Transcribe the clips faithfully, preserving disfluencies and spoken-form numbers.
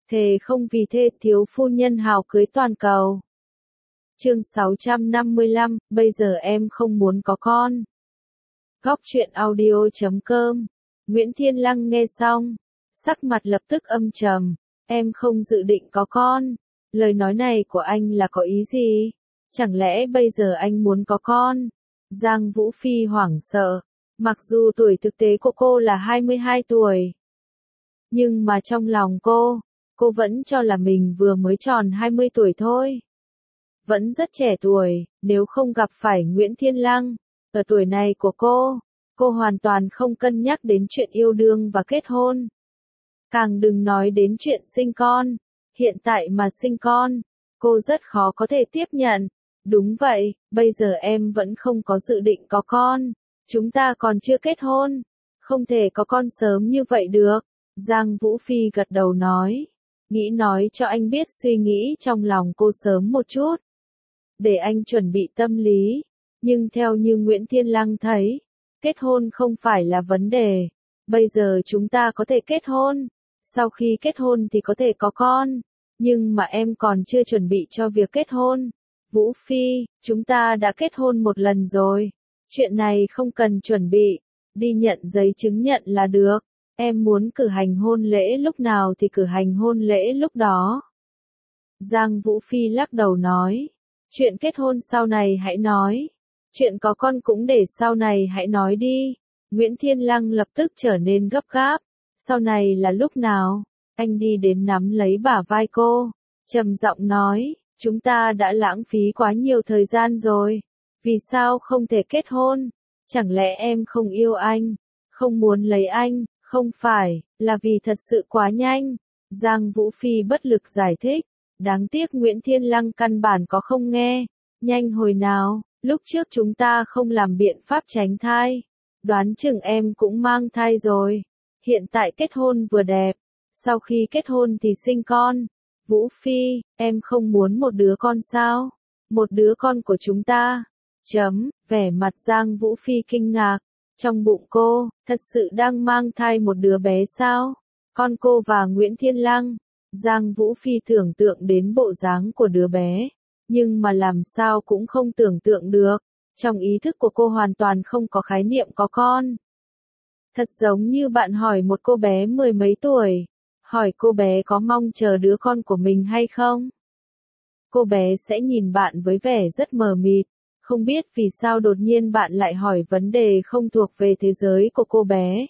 thề không vì thê thiếu phu nhân hào cưới toàn cầu. Chương sáu trăm năm mươi lăm, bây giờ em không muốn có con. Góc truyện audio chấm com. Nguyễn Thiên Lăng nghe xong, sắc mặt lập tức âm trầm, em không dự định có con. Lời nói này của anh là có ý gì? Chẳng lẽ bây giờ anh muốn có con? Giang Vũ Phi hoảng sợ, mặc dù tuổi thực tế của cô là hai mươi hai tuổi. Nhưng mà trong lòng cô, cô vẫn cho là mình vừa mới tròn hai mươi tuổi thôi. Vẫn rất trẻ tuổi, nếu không gặp phải Nguyễn Thiên Lăng, ở tuổi này của cô, cô hoàn toàn không cân nhắc đến chuyện yêu đương và kết hôn. Càng đừng nói đến chuyện sinh con, hiện tại mà sinh con, cô rất khó có thể tiếp nhận. Đúng vậy, bây giờ em vẫn không có dự định có con, chúng ta còn chưa kết hôn, không thể có con sớm như vậy được. Giang Vũ Phi gật đầu nói, nghĩ nói cho anh biết suy nghĩ trong lòng cô sớm một chút, để anh chuẩn bị tâm lý. Nhưng theo như Nguyễn Thiên Lăng thấy, kết hôn không phải là vấn đề. Bây giờ chúng ta có thể kết hôn, sau khi kết hôn thì có thể có con, nhưng mà em còn chưa chuẩn bị cho việc kết hôn. Vũ Phi, chúng ta đã kết hôn một lần rồi, chuyện này không cần chuẩn bị, đi nhận giấy chứng nhận là được. Em muốn cử hành hôn lễ lúc nào thì cử hành hôn lễ lúc đó. Giang Vũ Phi lắc đầu nói, chuyện kết hôn sau này hãy nói, chuyện có con cũng để sau này hãy nói đi. Nguyễn Thiên Lăng lập tức trở nên gấp gáp, sau này là lúc nào? Anh đi đến nắm lấy bả vai cô, trầm giọng nói, chúng ta đã lãng phí quá nhiều thời gian rồi, vì sao không thể kết hôn? Chẳng lẽ em không yêu anh, không muốn lấy anh? Không phải, là vì thật sự quá nhanh. Giang Vũ Phi bất lực giải thích, đáng tiếc Nguyễn Thiên Lăng căn bản có không nghe. Nhanh hồi nào, lúc trước chúng ta không làm biện pháp tránh thai, đoán chừng em cũng mang thai rồi. Hiện tại kết hôn vừa đẹp, sau khi kết hôn thì sinh con. Vũ Phi, em không muốn một đứa con sao? Một đứa con của chúng ta. Chấm, vẻ mặt Giang Vũ Phi kinh ngạc. Trong bụng cô, thật sự đang mang thai một đứa bé sao? Con cô và Nguyễn Thiên Lăng. Giang Vũ Phi tưởng tượng đến bộ dáng của đứa bé, nhưng mà làm sao cũng không tưởng tượng được. Trong ý thức của cô hoàn toàn không có khái niệm có con. Thật giống như bạn hỏi một cô bé mười mấy tuổi, hỏi cô bé có mong chờ đứa con của mình hay không? Cô bé sẽ nhìn bạn với vẻ rất mờ mịt. Không biết vì sao đột nhiên bạn lại hỏi vấn đề không thuộc về thế giới của cô bé.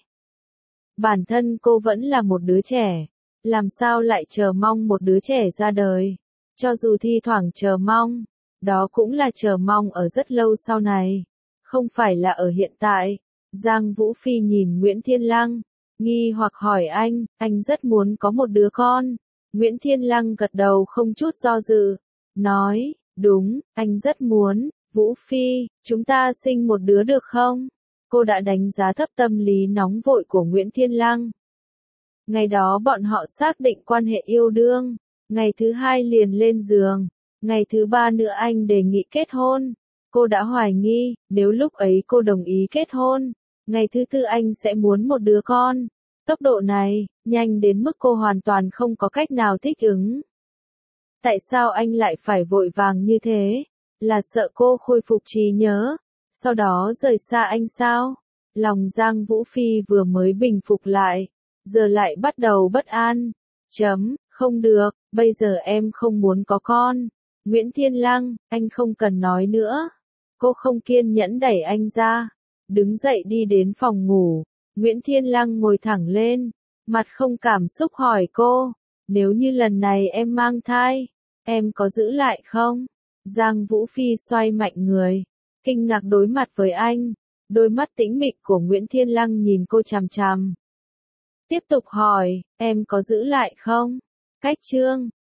Bản thân cô vẫn là một đứa trẻ, làm sao lại chờ mong một đứa trẻ ra đời? Cho dù thi thoảng chờ mong, đó cũng là chờ mong ở rất lâu sau này, không phải là ở hiện tại. Giang Vũ Phi nhìn Nguyễn Thiên Lăng, nghi hoặc hỏi anh, anh rất muốn có một đứa con. Nguyễn Thiên Lăng gật đầu không chút do dự, nói, đúng, anh rất muốn. Vũ Phi, chúng ta sinh một đứa được không? Cô đã đánh giá thấp tâm lý nóng vội của Nguyễn Thiên Lăng. Ngày đó bọn họ xác định quan hệ yêu đương, ngày thứ hai liền lên giường, ngày thứ ba nữa anh đề nghị kết hôn. Cô đã hoài nghi, nếu lúc ấy cô đồng ý kết hôn, ngày thứ tư anh sẽ muốn một đứa con. Tốc độ này, nhanh đến mức cô hoàn toàn không có cách nào thích ứng. Tại sao anh lại phải vội vàng như thế? Là sợ cô khôi phục trí nhớ, sau đó rời xa anh sao? Lòng Giang Vũ Phi vừa mới bình phục lại, giờ lại bắt đầu bất an. Chấm, không được, bây giờ em không muốn có con. Nguyễn Thiên Lăng, anh không cần nói nữa. Cô không kiên nhẫn đẩy anh ra, đứng dậy đi đến phòng ngủ. Nguyễn Thiên Lăng ngồi thẳng lên, mặt không cảm xúc hỏi cô, nếu như lần này em mang thai, em có giữ lại không? Giang Vũ Phi xoay mạnh người, kinh ngạc đối mặt với anh, đôi mắt tĩnh mịch của Nguyễn Thiên Lăng nhìn cô chằm chằm. Tiếp tục hỏi, em có giữ lại không? Cách chương